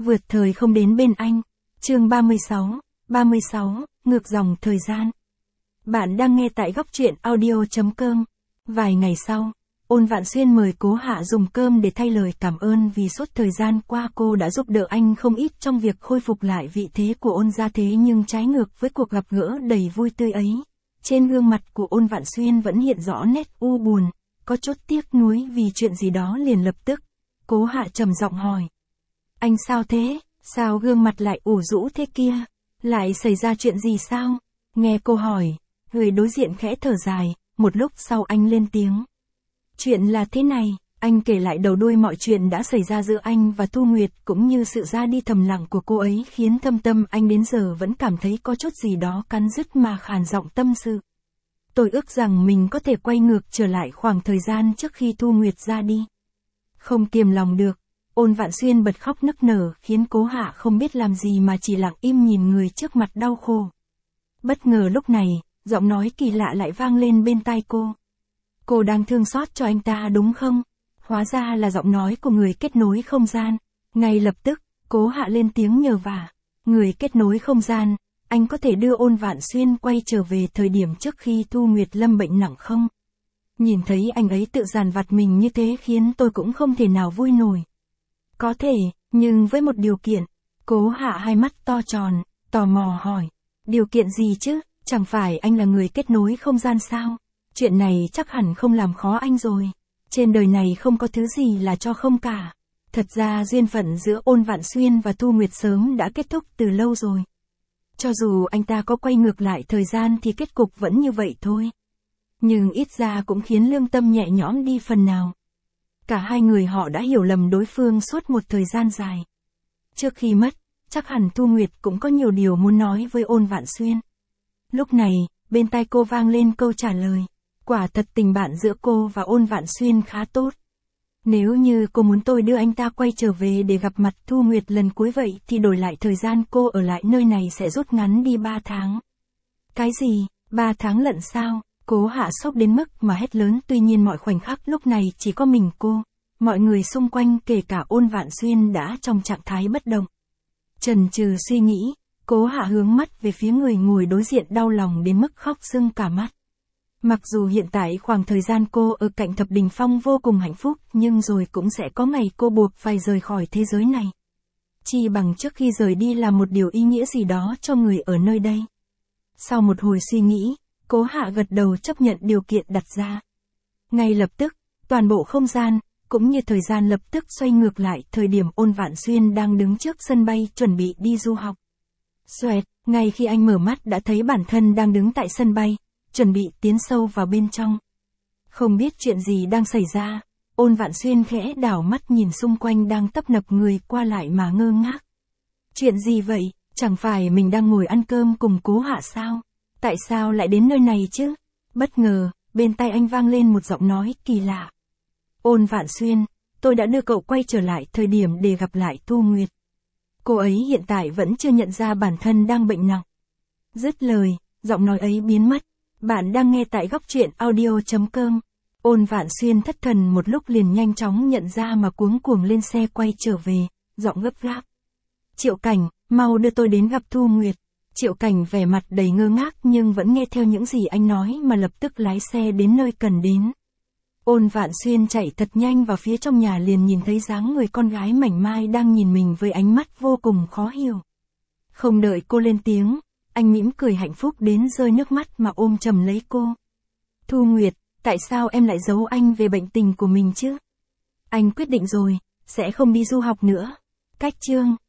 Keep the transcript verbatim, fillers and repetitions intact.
Vượt thời không đến bên anh. Chương ba mươi sáu, ba mươi sáu, ngược dòng thời gian. Bạn đang nghe tại góc truyện audio chấm com. Vài ngày sau, Ôn Vạn Xuyên mời Cố Hạ dùng cơm để thay lời cảm ơn vì suốt thời gian qua cô đã giúp đỡ anh không ít trong việc khôi phục lại vị thế của Ôn gia, thế nhưng trái ngược với cuộc gặp gỡ đầy vui tươi ấy, trên gương mặt của Ôn Vạn Xuyên vẫn hiện rõ nét u buồn, có chút tiếc nuối vì chuyện gì đó. Liền lập tức, Cố Hạ trầm giọng hỏi: "Anh sao thế? Sao gương mặt lại ủ rũ thế kia? Lại xảy ra chuyện gì sao?" Nghe cô hỏi, người đối diện khẽ thở dài, một lúc sau anh lên tiếng: "Chuyện là thế này." Anh kể lại đầu đuôi mọi chuyện đã xảy ra giữa anh và Thu Nguyệt, cũng như sự ra đi thầm lặng của cô ấy khiến thâm tâm anh đến giờ vẫn cảm thấy có chút gì đó cắn rứt mà khàn giọng tâm sự: "Tôi ước rằng mình có thể quay ngược trở lại khoảng thời gian trước khi Thu Nguyệt ra đi." Không kiềm lòng được, Ôn Vạn Xuyên bật khóc nức nở khiến Cố Hạ không biết làm gì mà chỉ lặng im nhìn người trước mặt đau khổ. Bất ngờ lúc này, giọng nói kỳ lạ lại vang lên bên tai cô. "Cô đang thương xót cho anh ta đúng không?" Hóa ra là giọng nói của người kết nối không gian. Ngay lập tức, Cố Hạ lên tiếng nhờ vả: "Người kết nối không gian, anh có thể đưa Ôn Vạn Xuyên quay trở về thời điểm trước khi Thu Nguyệt lâm bệnh nặng không? Nhìn thấy anh ấy tự dằn vặt mình như thế khiến tôi cũng không thể nào vui nổi." "Có thể, nhưng với một điều kiện." Cố Hạ hai mắt to tròn, tò mò hỏi: "Điều kiện gì chứ? Chẳng phải anh là người kết nối không gian sao? Chuyện này chắc hẳn không làm khó anh rồi. Trên đời này không có thứ gì là cho không cả." Thật ra duyên phận giữa Ôn Vạn Xuyên và Thu Nguyệt sớm đã kết thúc từ lâu rồi. Cho dù anh ta có quay ngược lại thời gian thì kết cục vẫn như vậy thôi. Nhưng ít ra cũng khiến lương tâm nhẹ nhõm đi phần nào. Cả hai người họ đã hiểu lầm đối phương suốt một thời gian dài. Trước khi mất, chắc hẳn Thu Nguyệt cũng có nhiều điều muốn nói với Ôn Vạn Xuyên. Lúc này, bên tai cô vang lên câu trả lời: "Quả thật tình bạn giữa cô và Ôn Vạn Xuyên khá tốt. Nếu như cô muốn tôi đưa anh ta quay trở về để gặp mặt Thu Nguyệt lần cuối vậy thì đổi lại thời gian cô ở lại nơi này sẽ rút ngắn đi ba tháng." "Cái gì? Ba tháng lận sao?" Cố Hạ sốc đến mức mà hét lớn, tuy nhiên mọi khoảnh khắc lúc này chỉ có mình cô. Mọi người xung quanh kể cả Ôn Vạn Xuyên đã trong trạng thái bất động. Chần chừ suy nghĩ, Cố Hạ hướng mắt về phía người ngồi đối diện đau lòng đến mức khóc sưng cả mắt. Mặc dù hiện tại khoảng thời gian cô ở cạnh Thập Đình Phong vô cùng hạnh phúc, nhưng rồi cũng sẽ có ngày cô buộc phải rời khỏi thế giới này. Chi bằng trước khi rời đi làm một điều ý nghĩa gì đó cho người ở nơi đây. Sau một hồi suy nghĩ, Cố Hạ gật đầu chấp nhận điều kiện đặt ra. Ngay lập tức, toàn bộ không gian, cũng như thời gian lập tức xoay ngược lại thời điểm Ôn Vạn Xuyên đang đứng trước sân bay chuẩn bị đi du học. Xoẹt, ngay khi anh mở mắt đã thấy bản thân đang đứng tại sân bay, chuẩn bị tiến sâu vào bên trong. Không biết chuyện gì đang xảy ra, Ôn Vạn Xuyên khẽ đảo mắt nhìn xung quanh đang tấp nập người qua lại mà ngơ ngác. Chuyện gì vậy? Chẳng phải mình đang ngồi ăn cơm cùng Cố Hạ sao? Tại sao lại đến nơi này chứ? Bất ngờ, bên tai anh vang lên một giọng nói kỳ lạ. "Ôn Vạn Xuyên, tôi đã đưa cậu quay trở lại thời điểm để gặp lại Thu Nguyệt. Cô ấy hiện tại vẫn chưa nhận ra bản thân đang bệnh nặng." Dứt lời, giọng nói ấy biến mất. Bạn đang nghe tại góc truyện audio chấm com. Ôn Vạn Xuyên thất thần một lúc liền nhanh chóng nhận ra mà cuống cuồng lên xe quay trở về, giọng gấp gáp: "Triệu Cảnh, mau đưa tôi đến gặp Thu Nguyệt." Triệu Cảnh vẻ mặt đầy ngơ ngác nhưng vẫn nghe theo những gì anh nói mà lập tức lái xe đến nơi cần đến. Ôn Vạn Xuyên chạy thật nhanh vào phía trong nhà liền nhìn thấy dáng người con gái mảnh mai đang nhìn mình với ánh mắt vô cùng khó hiểu. Không đợi cô lên tiếng, anh mỉm cười hạnh phúc đến rơi nước mắt mà ôm chầm lấy cô. "Thu Nguyệt, tại sao em lại giấu anh về bệnh tình của mình chứ?" "Anh quyết định rồi, sẽ không đi du học nữa." Cách chương